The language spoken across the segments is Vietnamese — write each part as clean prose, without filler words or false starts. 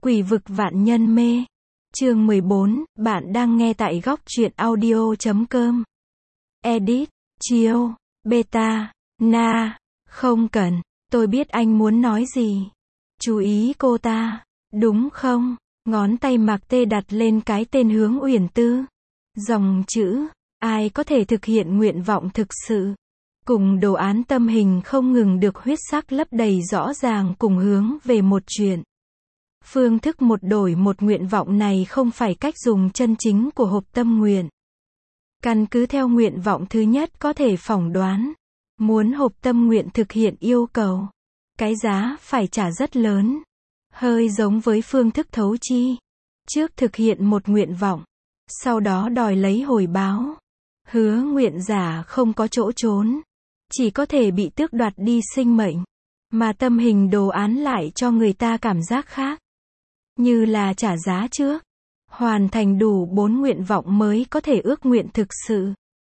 Quỷ vực vạn nhân mê. Chương 14, bạn đang nghe tại góc truyện audio.com. Edit, chill, beta, na, không cần, tôi biết anh muốn nói gì. Chú ý cô ta, đúng không? Ngón tay Mạc Tê đặt lên cái tên Hướng Uyển Tư. Dòng chữ, ai có thể thực hiện nguyện vọng thực sự. Cùng đồ án tâm hình không ngừng được huyết sắc lấp đầy rõ ràng cùng hướng về một chuyện. Phương thức một đổi một nguyện vọng này không phải cách dùng chân chính của hộp tâm nguyện. Căn cứ theo nguyện vọng thứ nhất có thể phỏng đoán. Muốn hộp tâm nguyện thực hiện yêu cầu. Cái giá phải trả rất lớn. Hơi giống với phương thức thấu chi. Trước thực hiện một nguyện vọng. Sau đó đòi lấy hồi báo. Hứa nguyện giả không có chỗ trốn. Chỉ có thể bị tước đoạt đi sinh mệnh. Mà tâm hình đồ án lại cho người ta cảm giác khác. Như là trả giá trước. Hoàn thành đủ 4 nguyện vọng mới có thể ước nguyện thực sự.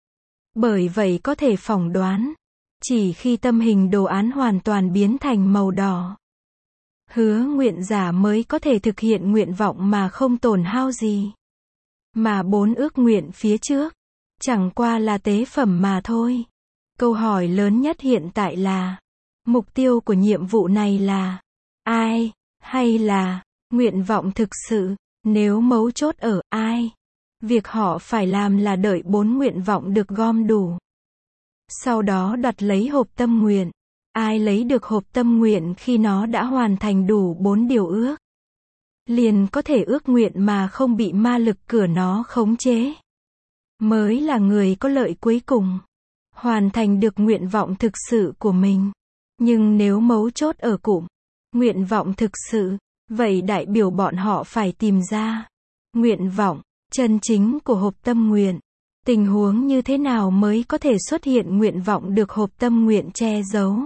Bởi vậy có thể phỏng đoán. Chỉ khi tâm hình đồ án hoàn toàn biến thành màu đỏ. Hứa nguyện giả mới có thể thực hiện nguyện vọng mà không tổn hao gì. Mà 4 ước nguyện phía trước. Chẳng qua là tế phẩm mà thôi. Câu hỏi lớn nhất hiện tại là. Mục tiêu của nhiệm vụ này là. Ai? Hay là. Nguyện vọng thực sự. Nếu mấu chốt ở ai. Việc họ phải làm là đợi 4 nguyện vọng được gom đủ. Sau đó đoạt lấy hộp tâm nguyện. Ai lấy được hộp tâm nguyện khi nó đã hoàn thành đủ 4 điều ước. Liền có thể ước nguyện mà không bị ma lực cửa nó khống chế. Mới là người có lợi cuối cùng. Hoàn thành được nguyện vọng thực sự của mình. Nhưng nếu mấu chốt ở cụm. Nguyện vọng thực sự. Vậy đại biểu bọn họ phải tìm ra. Nguyện vọng. Chân chính của hộp tâm nguyện. Tình huống như thế nào mới có thể xuất hiện nguyện vọng được hộp tâm nguyện che giấu.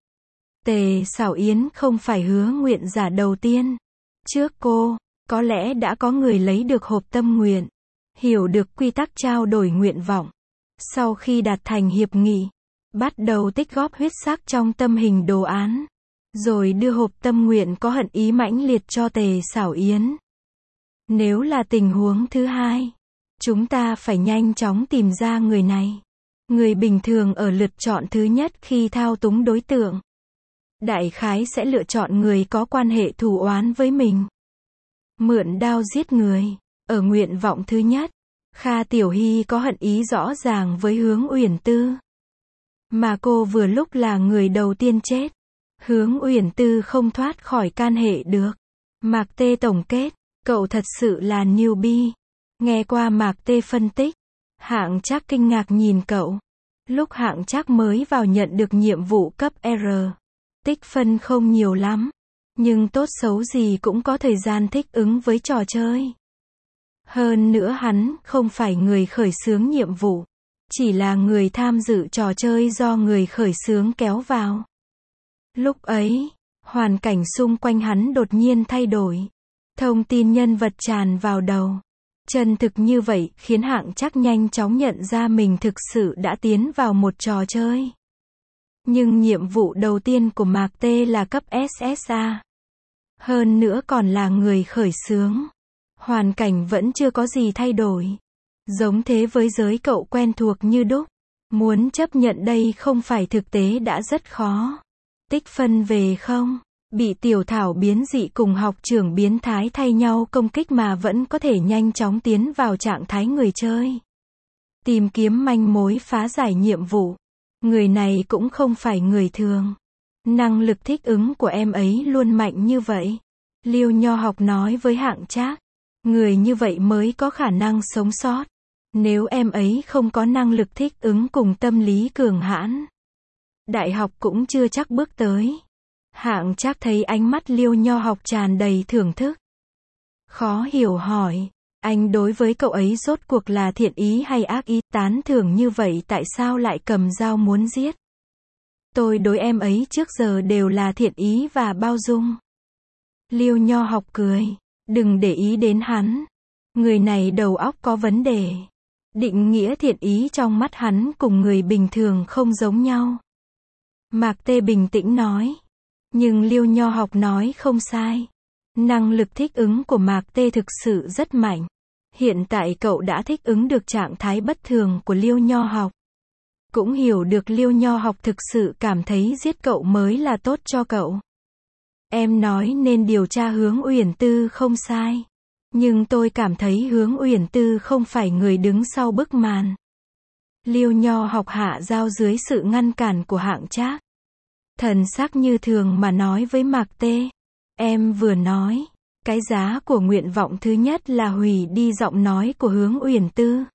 Tề Sảo Yến không phải hứa nguyện giả đầu tiên. Trước cô, có lẽ đã có người lấy được hộp tâm nguyện. Hiểu được quy tắc trao đổi nguyện vọng. Sau khi đạt thành hiệp nghị, bắt đầu tích góp huyết sắc trong tâm hình đồ án. Rồi đưa hộp tâm nguyện có hận ý mãnh liệt cho Tề Sảo Yến. Nếu là tình huống thứ hai, chúng ta phải nhanh chóng tìm ra người này. Người bình thường ở lượt chọn thứ nhất khi thao túng đối tượng. Đại khái sẽ lựa chọn người có quan hệ thù oán với mình. Mượn đao giết người. Ở nguyện vọng thứ nhất, Kha Tiểu Hy có hận ý rõ ràng với Hướng Uyển Tư. Mà cô vừa lúc là người đầu tiên chết. Hướng Uyển Tư không thoát khỏi can hệ được. Mạc Tê tổng kết, cậu thật sự là newbie. Nghe qua Mạc Tê phân tích, Hạng Trác kinh ngạc nhìn cậu. Lúc Hạng Trác mới vào nhận được nhiệm vụ cấp R. Tích phân không nhiều lắm. Nhưng tốt xấu gì cũng có thời gian thích ứng với trò chơi. Hơn nữa hắn không phải người khởi xướng nhiệm vụ. Chỉ là người tham dự trò chơi do người khởi xướng kéo vào. Lúc ấy, hoàn cảnh xung quanh hắn đột nhiên thay đổi. Thông tin nhân vật tràn vào đầu. Chân thực như vậy khiến Hạng Trác nhanh chóng nhận ra mình thực sự đã tiến vào một trò chơi. Nhưng nhiệm vụ đầu tiên của Mạc Tê là cấp SSA. Hơn nữa còn là người khởi xướng. Hoàn cảnh vẫn chưa có gì thay đổi. Giống thế với giới cậu quen thuộc như đúc. Muốn chấp nhận đây không phải thực tế đã rất khó. Tích phân về không? Bị tiểu thảo biến dị cùng học trưởng biến thái thay nhau công kích mà vẫn có thể nhanh chóng tiến vào trạng thái người chơi. Tìm kiếm manh mối phá giải nhiệm vụ. Người này cũng không phải người thường. Năng lực thích ứng của em ấy luôn mạnh như vậy. Liêu Nho Học nói với Hạng Trác. Người như vậy mới có khả năng sống sót. Nếu em ấy không có năng lực thích ứng cùng tâm lý cường hãn. Đại học cũng chưa chắc bước tới. Hạng Trác thấy ánh mắt Liêu Nho Học tràn đầy thưởng thức. Khó hiểu hỏi. Anh đối với cậu ấy rốt cuộc là thiện ý hay ác ý, tán thưởng như vậy tại sao lại cầm dao muốn giết? Tôi đối em ấy trước giờ đều là thiện ý và bao dung. Liêu Nho Học cười. Đừng để ý đến hắn. Người này đầu óc có vấn đề. Định nghĩa thiện ý trong mắt hắn cùng người bình thường không giống nhau. Mạc Tê bình tĩnh nói. Nhưng Liêu Nho Học nói không sai. Năng lực thích ứng của Mạc Tê thực sự rất mạnh. Hiện tại cậu đã thích ứng được trạng thái bất thường của Liêu Nho học. Cũng hiểu được Liêu Nho học thực sự cảm thấy giết cậu mới là tốt cho cậu. Em nói nên điều tra Hướng Uyển Tư không sai. Nhưng tôi cảm thấy Hướng Uyển Tư không phải người đứng sau bức màn. Liêu Nho học hạ dao dưới sự ngăn cản của Hạng Trác. Thần sắc như thường mà nói với Mạc Tê. Em vừa nói, cái giá của nguyện vọng thứ nhất là hủy đi giọng nói của Hướng Uyển Tư.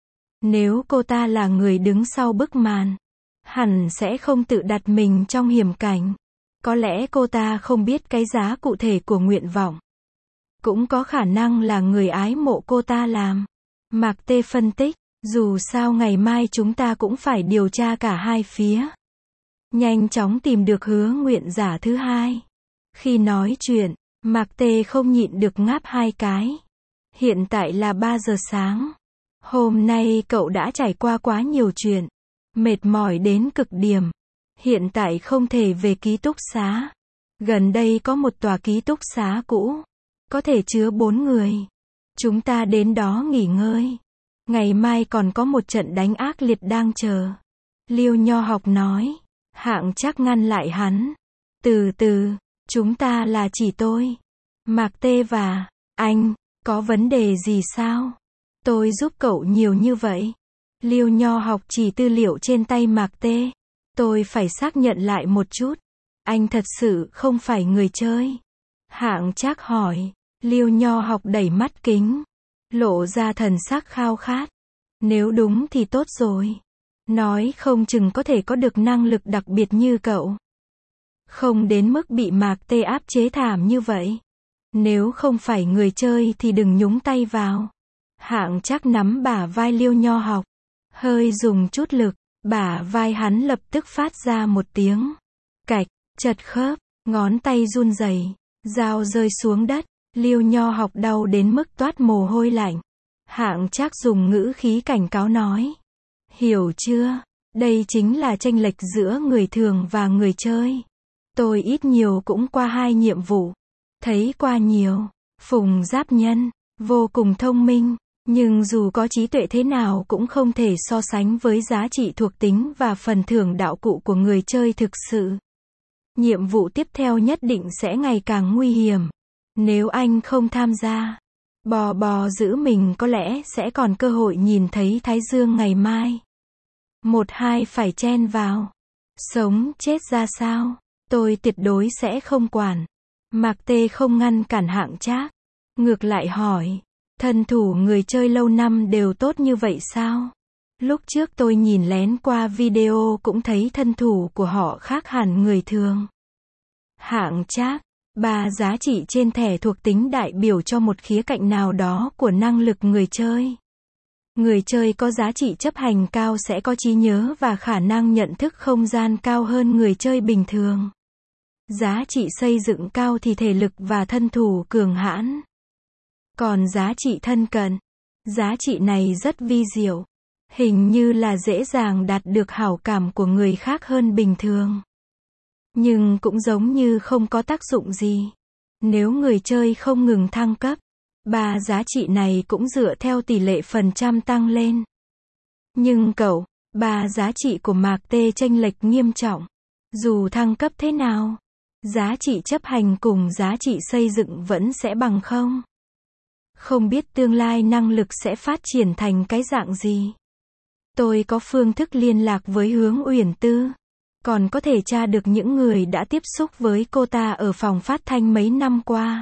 Nếu cô ta là người đứng sau bức màn, hẳn sẽ không tự đặt mình trong hiểm cảnh. Có lẽ cô ta không biết cái giá cụ thể của nguyện vọng. Cũng có khả năng là người ái mộ cô ta làm. Mạc Tê phân tích, dù sao ngày mai chúng ta cũng phải điều tra cả hai phía. Nhanh chóng tìm được hứa nguyện giả thứ hai. Khi nói chuyện, Mạc Tê không nhịn được ngáp hai cái. Hiện tại là 3 giờ sáng. Hôm nay cậu đã trải qua quá nhiều chuyện. Mệt mỏi đến cực điểm. Hiện tại không thể về ký túc xá. Gần đây có một tòa ký túc xá cũ. Có thể chứa 4 người. Chúng ta đến đó nghỉ ngơi. Ngày mai còn có một trận đánh ác liệt đang chờ. Liêu Nho học nói. Hạng Trác ngăn lại hắn. Từ từ, chúng ta là chỉ tôi. Mạc Tê và anh, có vấn đề gì sao? Tôi giúp cậu nhiều như vậy. Liêu Nho học chỉ tư liệu trên tay Mạc Tê. Tôi phải xác nhận lại một chút. Anh thật sự không phải người chơi. Hạng Trác hỏi. Liêu Nho học đẩy mắt kính. Lộ ra thần sắc khao khát. Nếu đúng thì tốt rồi. Nói không chừng có thể có được năng lực đặc biệt như cậu. Không đến mức bị Mạc Tê áp chế thảm như vậy. Nếu không phải người chơi thì đừng nhúng tay vào. Hạng Trác nắm bả vai Liêu Nho học. Hơi dùng chút lực, bả vai hắn lập tức phát ra một tiếng. Cạch, chật khớp, ngón tay run rẩy, dao rơi xuống đất. Liêu Nho học đau đến mức toát mồ hôi lạnh. Hạng Trác dùng ngữ khí cảnh cáo nói. Hiểu chưa? Đây chính là chênh lệch giữa người thường và người chơi. Tôi ít nhiều cũng qua 2 nhiệm vụ. Thấy qua nhiều. Phùng Giáp Nhân, vô cùng thông minh. Nhưng dù có trí tuệ thế nào cũng không thể so sánh với giá trị thuộc tính và phần thưởng đạo cụ của người chơi thực sự. Nhiệm vụ tiếp theo nhất định sẽ ngày càng nguy hiểm. Nếu anh không tham gia, bò bò giữ mình có lẽ sẽ còn cơ hội nhìn thấy Thái Dương ngày mai. 1-2 phải chen vào. Sống chết ra sao? Tôi tuyệt đối sẽ không quản. Mạc Tê không ngăn cản Hạng Trác. Ngược lại hỏi. Thân thủ người chơi lâu năm đều tốt như vậy sao? Lúc trước tôi nhìn lén qua video cũng thấy thân thủ của họ khác hẳn người thường. Hạng Trác. 3 giá trị trên thẻ thuộc tính đại biểu cho một khía cạnh nào đó của năng lực người chơi. Người chơi có giá trị chấp hành cao sẽ có trí nhớ và khả năng nhận thức không gian cao hơn người chơi bình thường. Giá trị xây dựng cao thì thể lực và thân thủ cường hãn. Còn giá trị thân cận, giá trị này rất vi diệu. Hình như là dễ dàng đạt được hảo cảm của người khác hơn bình thường. Nhưng cũng giống như không có tác dụng gì. Nếu người chơi không ngừng thăng cấp, 3 giá trị này cũng dựa theo tỷ lệ phần trăm tăng lên. Nhưng cậu, 3 giá trị của Mạc Tê chênh lệch nghiêm trọng. Dù thăng cấp thế nào, giá trị chấp hành cùng giá trị xây dựng vẫn sẽ bằng không. Không biết tương lai năng lực sẽ phát triển thành cái dạng gì. Tôi có phương thức liên lạc với Hướng Uyển Tư. Còn có thể tra được những người đã tiếp xúc với cô ta ở phòng phát thanh mấy năm qua.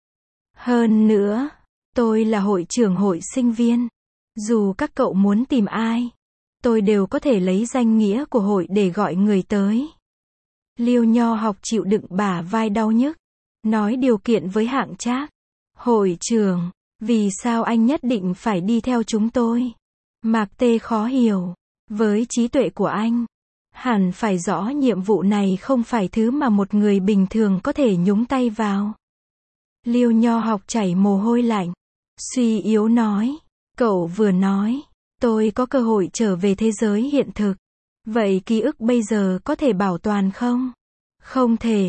Hơn nữa, tôi là hội trưởng hội sinh viên. Dù các cậu muốn tìm ai, tôi đều có thể lấy danh nghĩa của hội để gọi người tới. Liêu Nho học chịu đựng bả vai đau nhức. Nói điều kiện với Hạng Trác. Hội trưởng, vì sao anh nhất định phải đi theo chúng tôi? Mạc Tê khó hiểu. Với trí tuệ của anh, hẳn phải rõ nhiệm vụ này không phải thứ mà một người bình thường có thể nhúng tay vào. Liêu Nho học chảy mồ hôi lạnh. Suy yếu nói. Cậu vừa nói, tôi có cơ hội trở về thế giới hiện thực. Vậy ký ức bây giờ có thể bảo toàn không? Không thể.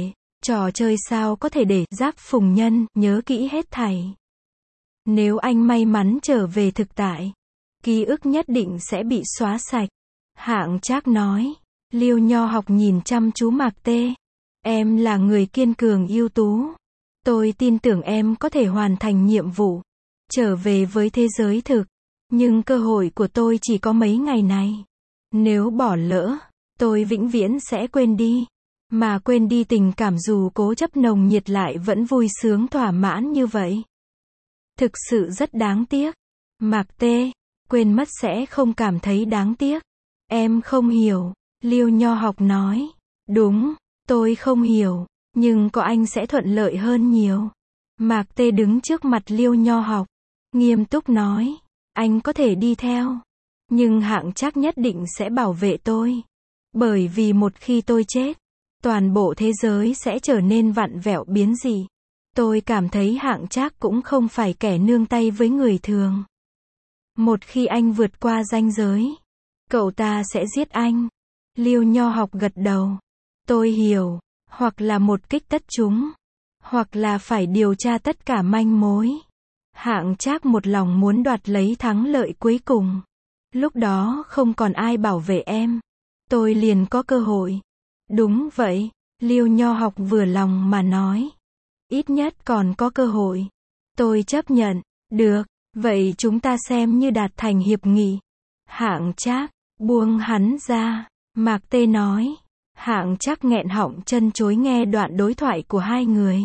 Trò chơi sao có thể để Giáp Phùng Nhân nhớ kỹ hết thảy. Nếu anh may mắn trở về thực tại, ký ức nhất định sẽ bị xóa sạch. Hạng Trác nói. Liêu Nho Học nhìn chăm chú Mạc Tê. Em là người kiên cường ưu tú. Tôi tin tưởng em có thể hoàn thành nhiệm vụ, trở về với thế giới thực. Nhưng cơ hội của tôi chỉ có mấy ngày này. Nếu bỏ lỡ, tôi vĩnh viễn sẽ quên đi. Mà quên đi tình cảm dù cố chấp nồng nhiệt lại vẫn vui sướng thỏa mãn như vậy. Thực sự rất đáng tiếc. Mạc Tê, quên mất sẽ không cảm thấy đáng tiếc. Em không hiểu. Liêu Nho Học nói. Đúng, tôi không hiểu. Nhưng có anh sẽ thuận lợi hơn nhiều. Mạc Tê đứng trước mặt Liêu Nho Học, nghiêm túc nói. Anh có thể đi theo. Nhưng Hạng Trác nhất định sẽ bảo vệ tôi. Bởi vì một khi tôi chết, toàn bộ thế giới sẽ trở nên vặn vẹo biến dị. Tôi cảm thấy Hạng Trác cũng không phải kẻ nương tay với người thường. Một khi anh vượt qua ranh giới, cậu ta sẽ giết anh. Liêu Nho Học gật đầu. Tôi hiểu. Hoặc là một kích tất chúng, hoặc là phải điều tra tất cả manh mối. Hạng Trác một lòng muốn đoạt lấy thắng lợi cuối cùng. Lúc đó không còn ai bảo vệ em, tôi liền có cơ hội. Đúng vậy, Liêu Nho Học vừa lòng mà nói. Ít nhất còn có cơ hội. Tôi chấp nhận. Được, vậy chúng ta xem như đạt thành hiệp nghị. Hạng Trác buông hắn ra. Mạc Tê nói. Hạng Trác nghẹn họng chân chối nghe đoạn đối thoại của hai người.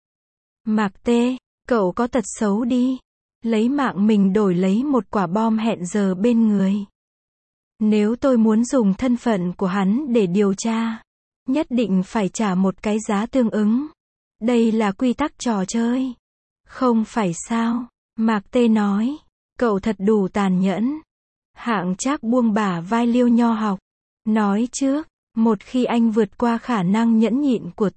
Mạc Tê, cậu có tật xấu đi. Lấy mạng mình đổi lấy một quả bom hẹn giờ bên người. Nếu tôi muốn dùng thân phận của hắn để điều tra, nhất định phải trả một cái giá tương ứng. Đây là quy tắc trò chơi. Không phải sao? Mạc Tê nói. Cậu thật đủ tàn nhẫn. Hạng Trác buông bả vai Liêu Nho Học. Nói trước, một khi anh vượt qua khả năng nhẫn nhịn của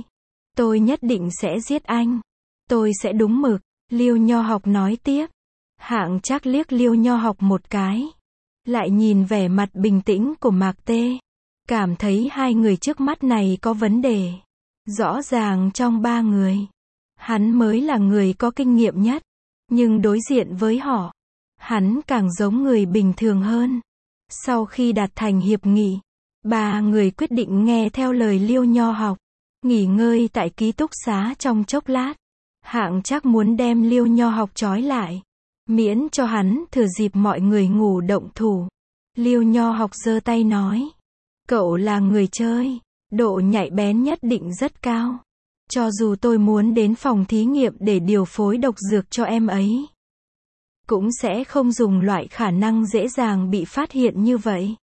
tôi nhất định sẽ giết anh. Tôi sẽ đúng mực. Liêu Nho Học nói tiếp. Hạng Trác liếc Liêu Nho Học một cái. Lại nhìn vẻ mặt bình tĩnh của Mạc Tê. Cảm thấy hai người trước mắt này có vấn đề. Rõ ràng trong ba người, hắn mới là người có kinh nghiệm nhất. Nhưng đối diện với họ, hắn càng giống người bình thường hơn. Sau khi đạt thành hiệp nghị, ba người quyết định nghe theo lời Liêu Nho Học. Nghỉ ngơi tại ký túc xá trong chốc lát. Hạng Trác muốn đem Liêu Nho Học trói lại, miễn cho hắn thừa dịp mọi người ngủ động thủ. Liêu Nho Học giơ tay nói. Cậu là người chơi, độ nhạy bén nhất định rất cao. Cho dù tôi muốn đến phòng thí nghiệm để điều phối độc dược cho em ấy, cũng sẽ không dùng loại khả năng dễ dàng bị phát hiện như vậy.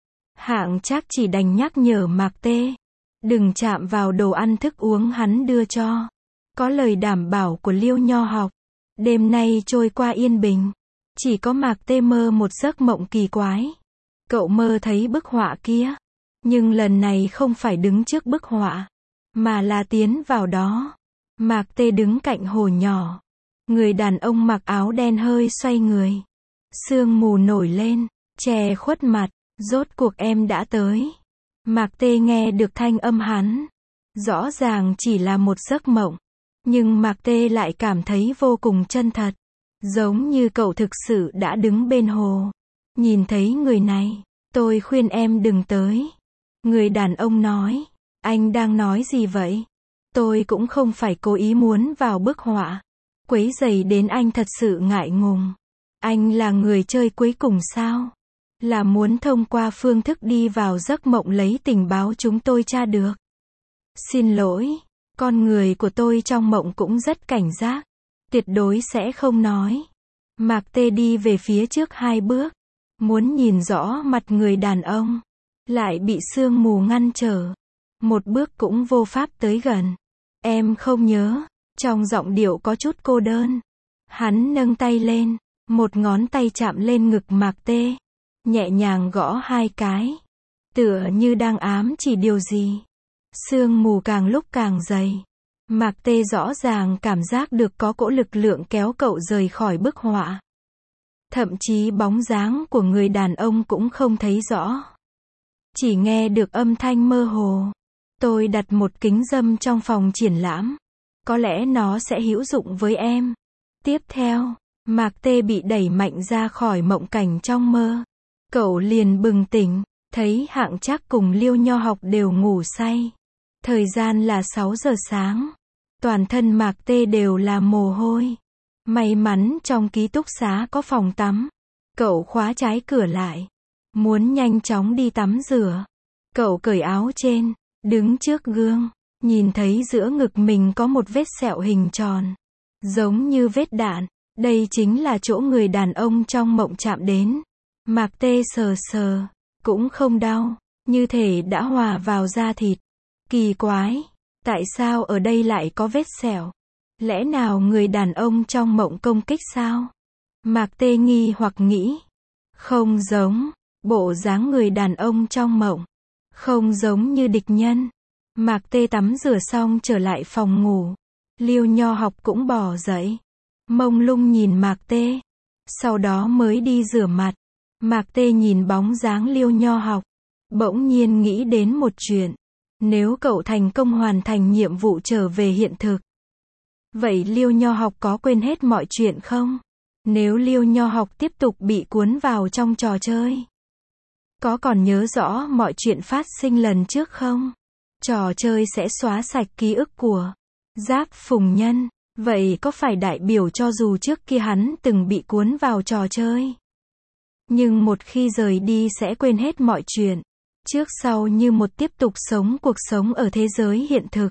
Hạng Trác chỉ đành nhắc nhở Mạc Tê. Đừng chạm vào đồ ăn thức uống hắn đưa cho. Có lời đảm bảo của Liêu Nho Học. Đêm nay trôi qua yên bình. Chỉ có Mạc Tê mơ một giấc mộng kỳ quái. Cậu mơ thấy bức họa kia. Nhưng lần này không phải đứng trước bức họa, mà là tiến vào đó. Mạc Tê đứng cạnh hồ nhỏ. Người đàn ông mặc áo đen hơi xoay người. Sương mù nổi lên, che khuất mặt. Rốt cuộc em đã tới. Mạc Tê nghe được thanh âm hắn. Rõ ràng chỉ là một giấc mộng. Nhưng Mạc Tê lại cảm thấy vô cùng chân thật. Giống như cậu thực sự đã đứng bên hồ. Nhìn thấy người này, tôi khuyên em đừng tới. Người đàn ông nói. Anh đang nói gì vậy? Tôi cũng không phải cố ý muốn vào bức họa. Quấy rầy đến anh thật sự ngại ngùng. Anh là người chơi cuối cùng sao? Là muốn thông qua phương thức đi vào giấc mộng lấy tình báo chúng tôi tra được. Xin lỗi, con người của tôi trong mộng cũng rất cảnh giác. Tuyệt đối sẽ không nói. Mạc Tê đi về phía trước 2 bước. Muốn nhìn rõ mặt người đàn ông. Lại bị sương mù ngăn trở. Một bước cũng vô pháp tới gần. Em không nhớ. Trong giọng điệu có chút cô đơn. Hắn nâng tay lên. Một ngón tay chạm lên ngực Mạc Tê. Nhẹ nhàng gõ 2 cái. Tựa như đang ám chỉ điều gì. Sương mù càng lúc càng dày. Mạc Tê rõ ràng cảm giác được có cỗ lực lượng kéo cậu rời khỏi bức họa. Thậm chí bóng dáng của người đàn ông cũng không thấy rõ. Chỉ nghe được âm thanh mơ hồ. Tôi đặt một kính râm trong phòng triển lãm. Có lẽ nó sẽ hữu dụng với em. Tiếp theo, Mạc Tê bị đẩy mạnh ra khỏi mộng cảnh trong mơ. Cậu liền bừng tỉnh, thấy Hạng Trác cùng Liêu Nho Học đều ngủ say. Thời gian là 6 giờ sáng. Toàn thân Mạc Tê đều là mồ hôi. May mắn trong ký túc xá có phòng tắm. Cậu khóa trái cửa lại. Muốn nhanh chóng đi tắm rửa. Cậu cởi áo trên, đứng trước gương, nhìn thấy giữa ngực mình có một vết sẹo hình tròn. Giống như vết đạn. Đây chính là chỗ người đàn ông trong mộng chạm đến. Mạc Tê sờ sờ, cũng không đau, như thể đã hòa vào da thịt. Kỳ quái, tại sao ở đây lại có vết sẹo? Lẽ nào người đàn ông trong mộng công kích sao? Mạc Tê nghi hoặc nghĩ. Không giống, bộ dáng người đàn ông trong mộng. Không giống như địch nhân. Mạc Tê tắm rửa xong trở lại phòng ngủ. Liêu Nho Học cũng bò dậy. Mông lung nhìn Mạc Tê. Sau đó mới đi rửa mặt. Mạc Tê nhìn bóng dáng Liêu Nho Học. Bỗng nhiên nghĩ đến một chuyện. Nếu cậu thành công hoàn thành nhiệm vụ trở về hiện thực. Vậy Liêu Nho Học có quên hết mọi chuyện không? Nếu Liêu Nho Học tiếp tục bị cuốn vào trong trò chơi. Có còn nhớ rõ mọi chuyện phát sinh lần trước không? Trò chơi sẽ xóa sạch ký ức của Giáp Phùng Nhân. Vậy có phải đại biểu cho dù trước kia hắn từng bị cuốn vào trò chơi? Nhưng một khi rời đi sẽ quên hết mọi chuyện. Trước sau như một tiếp tục sống cuộc sống ở thế giới hiện thực.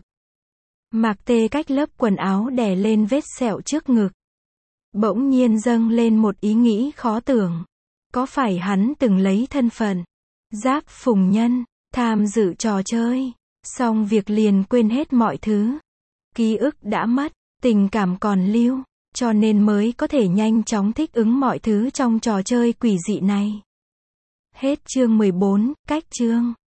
Mạc Tê cách lớp quần áo đè lên vết sẹo trước ngực. Bỗng nhiên dâng lên một ý nghĩ khó tưởng. Có phải hắn từng lấy thân phận Giáp Phùng Nhân, tham dự trò chơi, xong việc liền quên hết mọi thứ. Ký ức đã mất, tình cảm còn lưu, cho nên mới có thể nhanh chóng thích ứng mọi thứ trong trò chơi quỷ dị này. Hết chương 14, cách chương